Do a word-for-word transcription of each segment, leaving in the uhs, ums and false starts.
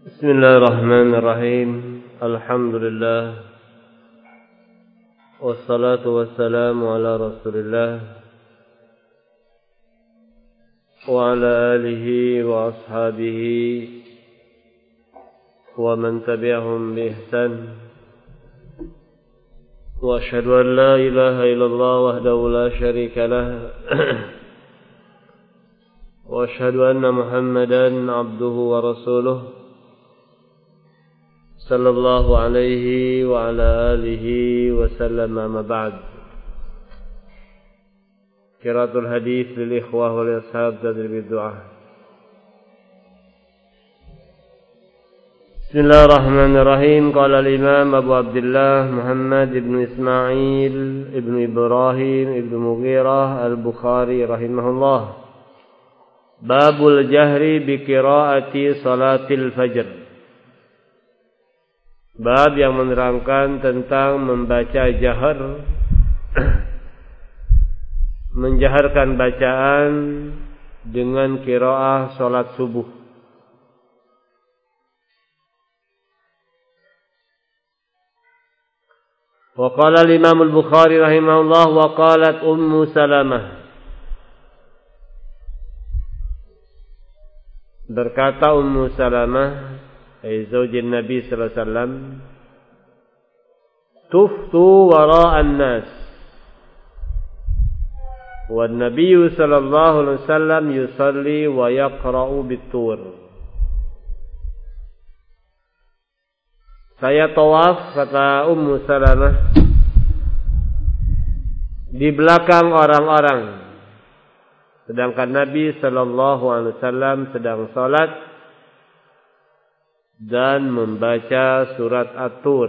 Bismillahirrahmanirrahim. Alhamdulillah. Wassalatu wassalamu ala Rasulillah wa ala alihi wa ashabihi wa man tabi'ahum bi ihsan. Wa asyhadu an la ilaha illallah wahdahu la syarika lah. Wa asyhadu anna Muhammadan abduhu wa rasuluh sallallahu alaihi wa ala alihi wa sallam, amma ba'd. Qiraatul hadits lil ikhwah wal ashab tadrib du'a. Bismillahirrahmanirrahim. Qala al-imam Abu Abdullah Muhammad ibn Ismail ibn Ibrahim ibn Mughirah al-Bukhari rahimahullah. Babul jahri bi qiraati salatil fajr. Bab yang menerangkan tentang membaca jahar, menjaharkan bacaan dengan qiraah salat subuh. Wa qala al-Imam al-Bukhari rahimahullah wa qalat Ummu Salamah. Berkata Ummu Salamah, ay zaujin Nabi sallallahu alaihi wasallam, tuftu wara'an nas wan Nabi sallallahu alaihi wasallam yusalli wa yaqra'u bit-tur. Saya tawaf, kata Ummu Salamah, di belakang orang-orang, sedangkan Nabi sallallahu alaihi wasallam sedang salat dan membaca surat At-Tur.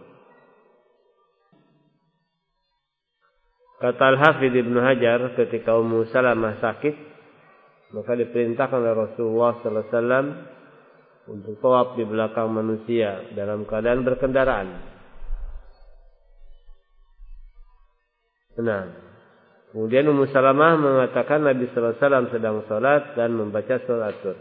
Kata Al-Hafidh Ibnu Hajar, ketika Ummu Salamah sakit, maka diperintahkan oleh Rasulullah sallallahu alaihi wasallam untuk tawaf di belakang manusia dalam keadaan berkendaraan. Nah, kemudian Ummu Salamah mengatakan Nabi sallallahu alaihi wasallam sedang salat dan membaca surat At-Tur.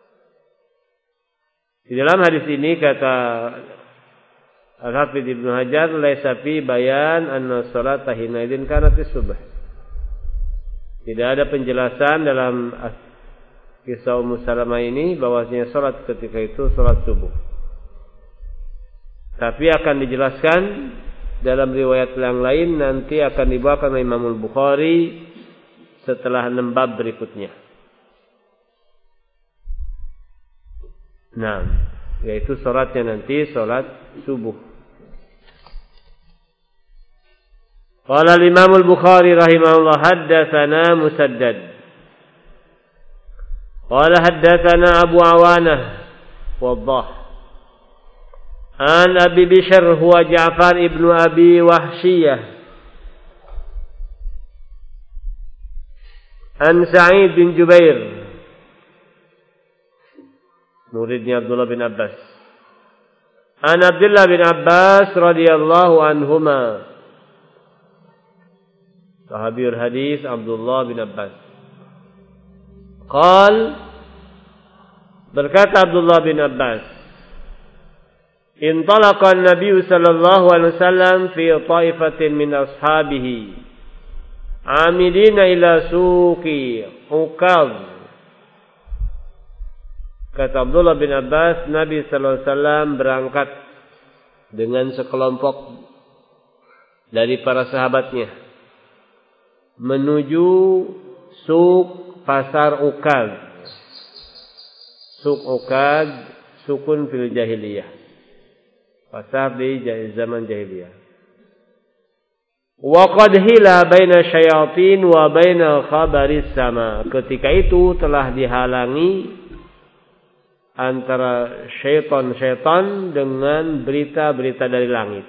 Di dalam hadis ini kata Al-Hafidh Ibnu Hajar, laisa fi bayan anna salata hina idzin kanat as-subh. Tidak ada penjelasan dalam kisah Ummu Salamah ini bahwasanya salat ketika itu salat subuh. Tapi akan dijelaskan dalam riwayat yang lain, nanti akan dibawakan oleh Imam Al-Bukhari setelah enam bab berikutnya. Nah, yaitu salatnya nanti salat subuh. Qala al-Imam al-Bukhari rahimahullah, haddatsana Musaddad. Qala haddatsana Abu Awanah waddah. An Abi Bishr huwa Ja'far ibn Abi Wahshiyah. An Sa'id bin Jubair, muridnya Abdullah bin Abbas. An Abdullah bin Abbas radhiyallahu anhuma. Sahabiul hadis Abdullah bin Abbas. Qal, berkata Abdullah bin Abbas, intalaqa an-nabiy sallallahu alaihi wasallam fi ta'ifatin min ashabihi amidina ila suqi Uqadh. Kata Abdullah bin Abbas, Nabi sallallahu alaihi wasallam berangkat dengan sekelompok dari para sahabatnya menuju Suq Pasar Uqad. Suq Uqad sukun fil jahiliyah. Pasar di zaman jahiliyah. Wa qad hila baina syayatin wa baina khabaris sama. Ketika itu telah dihalangi antara syaitan-syaitan dengan berita-berita dari langit.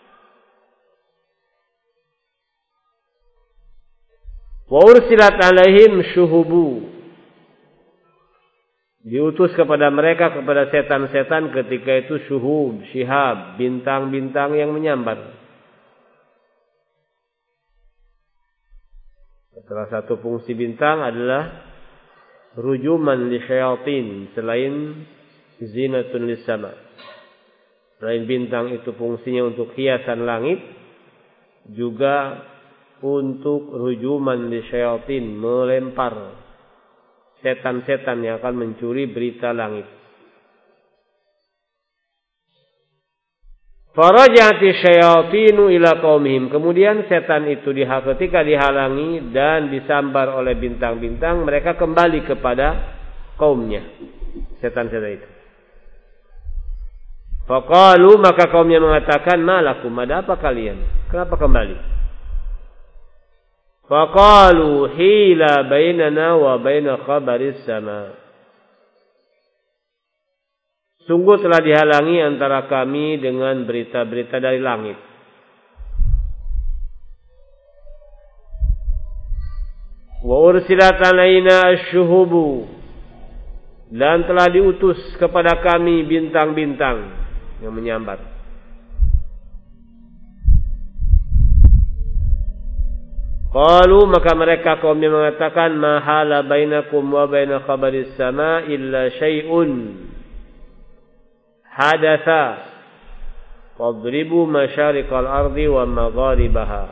Wa ursilat alaihim syuhubu. Diutus kepada mereka, kepada setan-setan ketika itu syuhub, syihab, bintang-bintang yang menyambar. Salah satu fungsi bintang adalah rujuman li syayatin, selain zinatun lis-sama. Selain bintang itu fungsinya untuk hiasan langit, juga untuk rujuman li syayatin, melempar setan-setan yang akan mencuri berita langit. Farajati syayatinu ila qaumihim. Kemudian setan itu ketika dihalangi dan disambar oleh bintang-bintang, mereka kembali kepada kaumnya. Setan-setan itu. Faqalu, maka kaumnya mengatakan, malakum, ada apa kalian? Kenapa kembali? Faqalu hila bainana wa baina khabaris sama. Sungguh telah dihalangi antara kami dengan berita-berita dari langit. Wa ursilat alaina asy-syuhubu, dan telah diutus kepada kami bintang-bintang yang menyambar. Qalu, maka mereka kaumnya mengatakan, mahala bainakum wa baina khabaris sama illa syai'un hadatha fadribu masyariqal ardi wa magharibaha.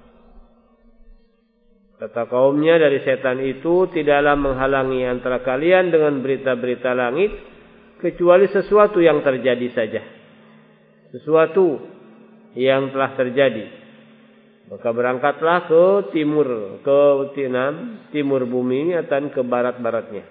Kata kaumnya dari setan itu, tidaklah menghalangi antara kalian dengan berita-berita langit kecuali sesuatu yang terjadi saja. Sesuatu yang telah terjadi. Maka berangkatlah ke timur, ke tinam, timur bumi dan ke barat-baratnya.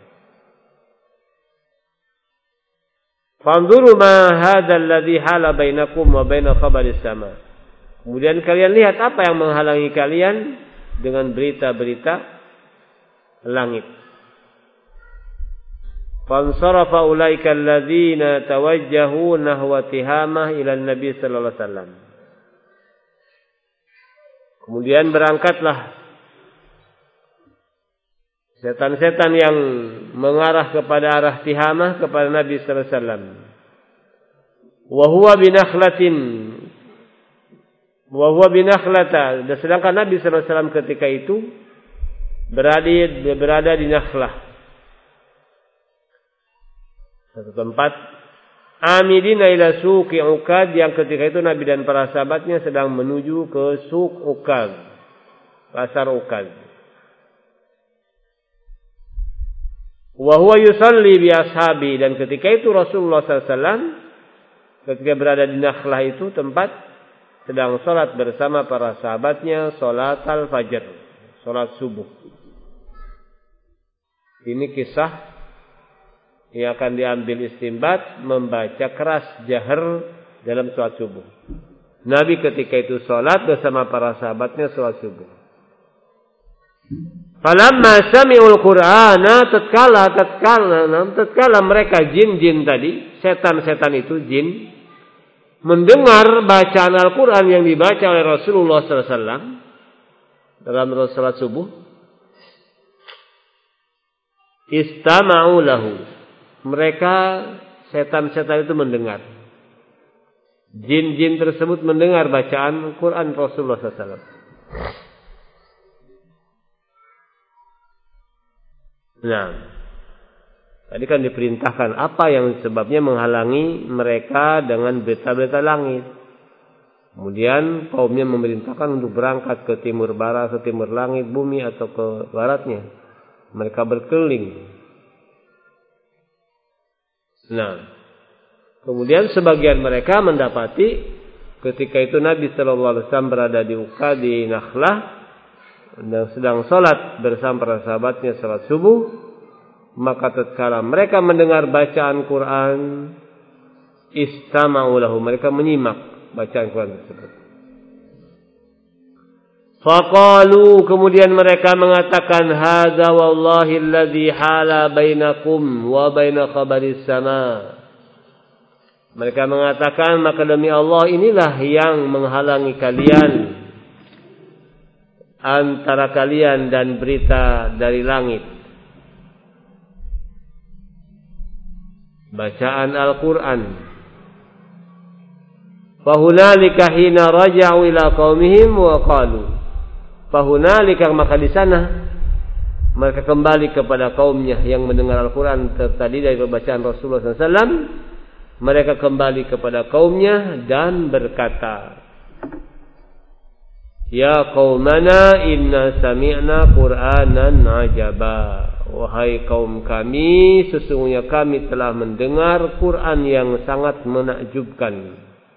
Fanzuru ma hadzal ladzi hala bainakum wa baina khabaris sama. Kemudian kalian lihat apa yang menghalangi kalian dengan berita-berita langit. Fansarafa ulaika alladzina tawajjahu nahwa tihamah ila Nabi sallallahu alaihi wasallam. Kemudian berangkatlah setan-setan yang mengarah kepada arah Tihamah kepada Nabi sallallahu alaihi wasallam. Wa huwa binakhlatin wa huwa binakhlata. Dan sedangkan Nabi sallallahu alaihi wasallam ketika itu berada berada di Nakhlah, satu tempat. Amidina ila suqi Ukad, yang ketika itu Nabi dan para sahabatnya sedang menuju ke suq Ukad, pasar Ukad. Wa huwa yusalli bi ashabi, dan ketika itu Rasulullah sallallahu alaihi wasallam ketika berada di Nakhlah itu tempat sedang salat bersama para sahabatnya, salat al-fajr, salat subuh. Ini kisah yang akan diambil istinbat, membaca keras jahar dalam salat subuh. Nabi ketika itu salat bersama para sahabatnya salat subuh. Falamma sami'ul Qur'ana, tatkala tatkala tatkala mereka jin-jin tadi, setan-setan itu jin, mendengar bacaan Al-Qur'an yang dibaca oleh Rasulullah sallallahu alaihi wasallam dalam salat subuh, istama'u lahu. Mereka setan-setan itu mendengar. Jin-jin tersebut mendengar bacaan Quran Rasulullah sallallahu alaihi wasallam. Nah, tadi kan diperintahkan apa yang sebabnya menghalangi mereka dengan berita-berita langit. Kemudian kaumnya memerintahkan untuk berangkat ke timur barat, ke timur langit bumi atau ke baratnya. Mereka berkeliling. Nah, kemudian sebagian mereka mendapati ketika itu Nabi sallallahu alaihi wasallam berada di Ukad, di Nakhlah, dan sedang salat bersama para sahabatnya salat subuh, maka tatkala mereka mendengar bacaan Quran, istama'u lahu, mereka menyimak bacaan Quran tersebut. Faqalu, kemudian mereka mengatakan, hadza wallahi alladzi hala bainakum wa baina khabaris sama. Mereka mengatakan, maka demi Allah inilah yang menghalangi kalian antara kalian dan berita dari langit, bacaan Al-Quran. Fahunalika hina raja'u ila qaumihim wa qalu, fahunalika, maka di sana mereka kembali kepada kaumnya yang mendengar Al-Quran tadi dari bacaan Rasulullah sallallahu alaihi wasallam. Mereka kembali kepada kaumnya dan berkata, Ya qaumana inna sami'na Qur'anan ajaba. Wahai kaum kami, sesungguhnya kami telah mendengar Quran yang sangat menakjubkan.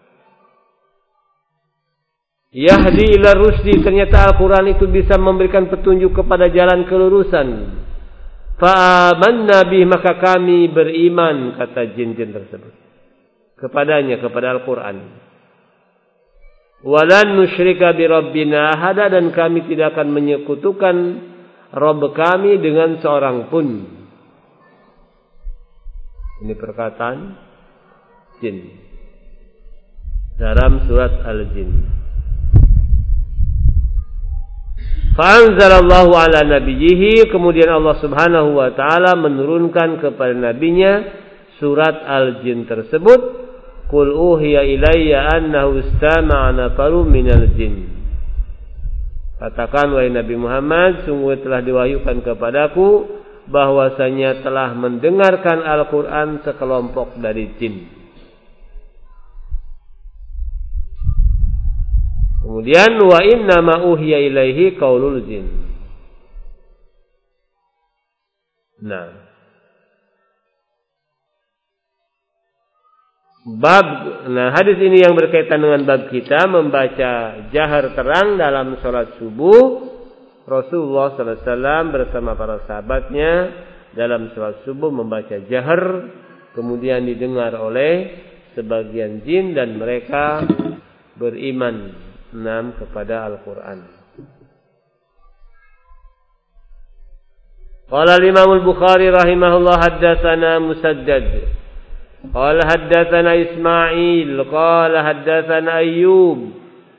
Yahdi ila rusdi, ternyata Al-Quran itu bisa memberikan petunjuk kepada jalan kelurusan. Fa'amanna bih, maka kami beriman, kata jin-jin tersebut, kepadanya, kepada Al-Quran. Walan nusyrika bi rabbina ahada, dan kami tidak akan menyekutukan Rabb kami dengan seorang pun. Ini perkataan jin dalam surat Al-Jin. Fa'anzalallahu ala nabiyhi, kemudian Allah subhanahu wa ta'ala menurunkan kepada nabinya surat Al-Jin tersebut. Qul uhiya ilayya annahu istama'a nafarun minal jin. Katakan wahai Nabi Muhammad, sungguh telah diwahyukan kepadaku bahwasanya telah mendengarkan Al-Quran sekelompok dari jin. Kemudian wa inna ma uhiya ilaihi qaulul jin. Nah, bab, nah hadis ini yang berkaitan dengan bab kita membaca jahar terang dalam sholat subuh. Rasulullah sallallahu alaihi wasallam bersama para sahabatnya dalam sholat subuh membaca jahar, kemudian didengar oleh sebagian jin dan mereka beriman enam kepada Al-Quran. Qala al-Imam al-Bukhari rahimahullah haddatsana Musaddad qala haddatsana Ismail qala haddatsana Ayyub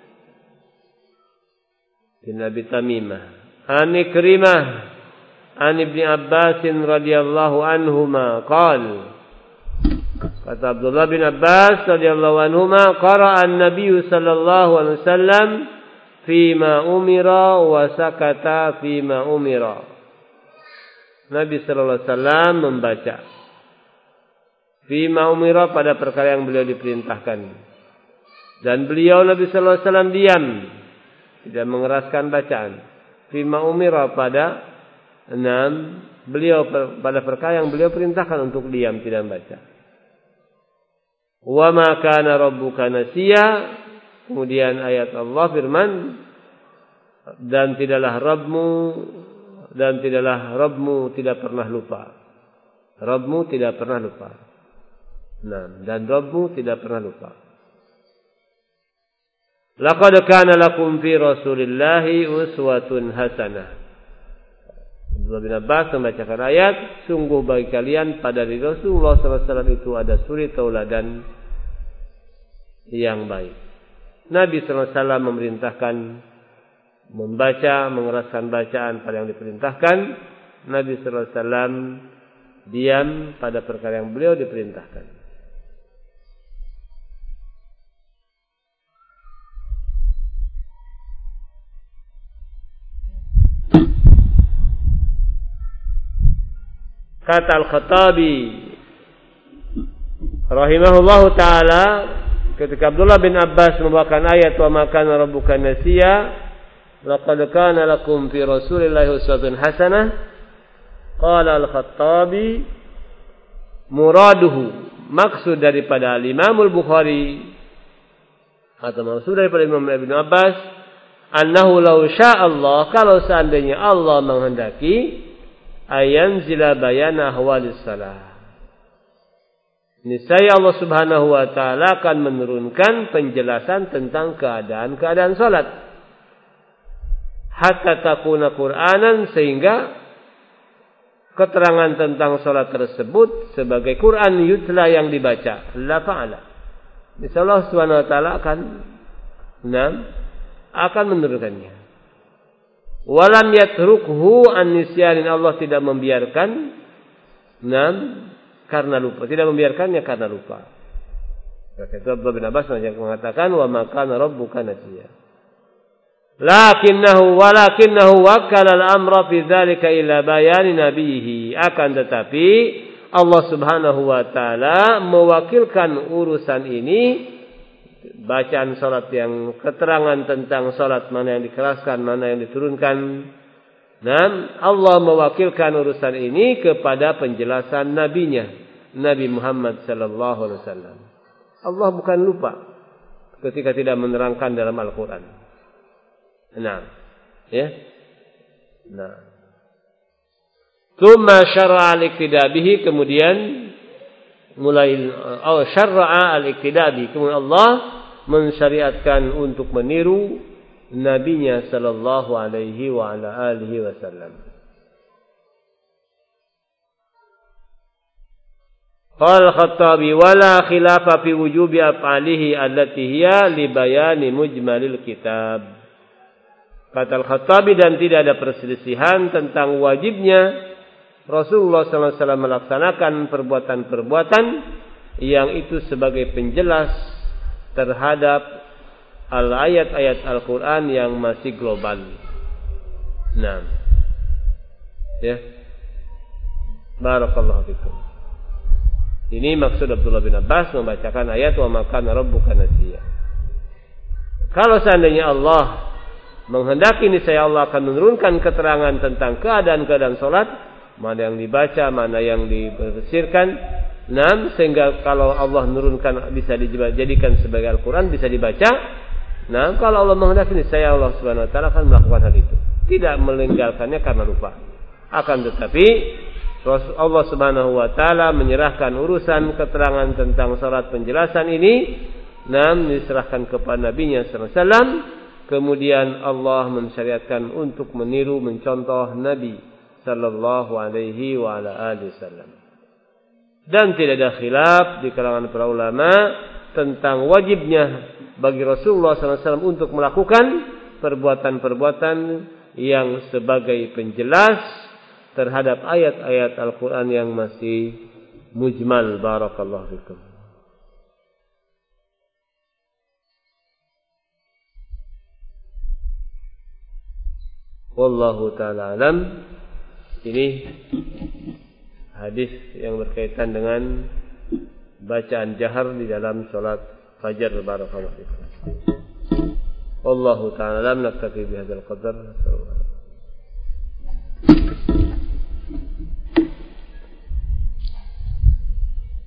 bin Abi Tamimah an Ikrimah an Ibni Abbas radhiyallahu anhuma qala, kata Abdullah bin Abbas radhiyallahu anhuma, qara'a an-nabiy sallallahu alaihi wasallam fima umira wa sakata fima umira. Nabi sallallahu alaihi wasallam membaca fima umira pada perkara yang beliau diperintahkan, dan beliau Nabi sallallahu alaihi wasallam diam, tidak mengeraskan bacaan. Fima umira pada enam, beliau pada perkara yang beliau perintahkan untuk diam, tidak membaca. Wa ma kana rabbuka nasiya, kemudian ayat Allah firman, dan tidaklah Rabbmu dan tidaklah Rabbmu tidak pernah lupa. Rabbmu tidak pernah lupa. Nah, dan Rabbmu tidak pernah lupa. Laqad kana lakum fi Rasulillahi uswatun hasanah. Abdullah bin Abbas membacakan ayat, sungguh bagi kalian pada diri Rasulullah sallallahu alaihi wasallam itu ada suri tauladan yang baik. Nabi sallallahu alaihi wasallam memerintahkan membaca, mengeraskan bacaan pada yang diperintahkan. Nabi sallallahu alaihi wasallam diam pada perkara yang beliau diperintahkan. Kata Al-Khattabi rahimahullahu ta'ala, ketika Abdullah bin Abbas membawakan ayat wa ma kana rabbuka nasiya laqad kana lakum fi Rasulillahi uswatun hasanah, qala Al-Khattabi muraduhu, maksud daripada Imam Al-Bukhari atau maksud daripada Imam Ibn Abbas, annahu law syaa Allah, kalau seandainya Allah menghendaki, ayan zila bayana ahwalis salah, niscaya Allah subhanahu wa ta'ala akan menurunkan penjelasan tentang keadaan-keadaan salat, hatta takuna Qur'anan, sehingga keterangan tentang salat tersebut sebagai Quran yutla yang dibaca. La fa'ala, niscaya Allah subhanahu wa ta'ala akan enam akan menurunkannya. Walam yatrukhu an nisyanin, Allah tidak membiarkan enam karena lupa, tidak membiarkannya karena lupa. Maka itu Abdullah bin Abbas yang mengatakan wa ma kana rabbuka nasiya. Lakinnahu walakinnahu wakkala al-amra fi dzalika ila bayani nabiyhi. Akan tetapi Allah Subhanahu wa taala mewakilkan urusan ini, bacaan salat yang keterangan tentang salat mana yang dikeraskan, mana yang diturunkan. Dan Allah mewakilkan urusan ini kepada penjelasan nabinya, Nabi Muhammad sallallahu alaihi wasallam. Allah bukan lupa ketika tidak menerangkan dalam Al-Qur'an. Nah, ya. Nah. Tsumma syar'a al-iqtida bihi, kemudian mulai oh syar'a al-iqtida bihi, kemudian Allah mensyariatkan untuk meniru nabinya sallallahu alaihi wa ala alihi wasallam. Qala Khattabi wala khilafa fi wujubi af'alihi allati hiya li bayani mujmalil kitab. Kata Al-Khattabi, dan tidak ada perselisihan tentang wajibnya Rasulullah sallallahu alaihi wasallam melaksanakan perbuatan-perbuatan yang itu sebagai penjelas terhadap al-ayat-ayat Al-Quran yang masih global. Nah, ya, barakallahu fikum. Ini maksud Abdullah bin Abbas membacakan ayat wa ma kana rabbuka nasiya. Kalau seandainya Allah menghendaki, niscaya Allah akan menurunkan keterangan tentang keadaan-keadaan salat, mana yang dibaca, mana yang dibersihkan. Nah, sehingga kalau Allah menurunkan bisa dijadikan sebagai Al-Quran, bisa dibaca. Nah, kalau Allah menghendaki, niscaya Allah Subhanahu wa taala akan melakukan hal itu. Tidak meninggalkannya karena lupa. Akan tetapi Allah Subhanahu wa taala menyerahkan urusan keterangan tentang salat penjelasan ini, nah, diserahkan kepada nabinya sallallahu alaihi wasallam. Kemudian Allah mensyariatkan untuk meniru, mencontoh Nabi sallallahu alaihi wa ala alihi wasallam. Dan tidak ada khilaf di kalangan para ulama tentang wajibnya bagi Rasulullah sallallahu alaihi wasallam untuk melakukan perbuatan-perbuatan yang sebagai penjelas terhadap ayat-ayat Al-Quran yang masih mujmal. Barakallahu fikum. Wallahu ta'ala alam. Ini hadis yang berkaitan dengan bacaan jahar di dalam salat fajar. Barakallahu fikum. Wallahu ta'ala alam. Naktafi bihadzal qadar.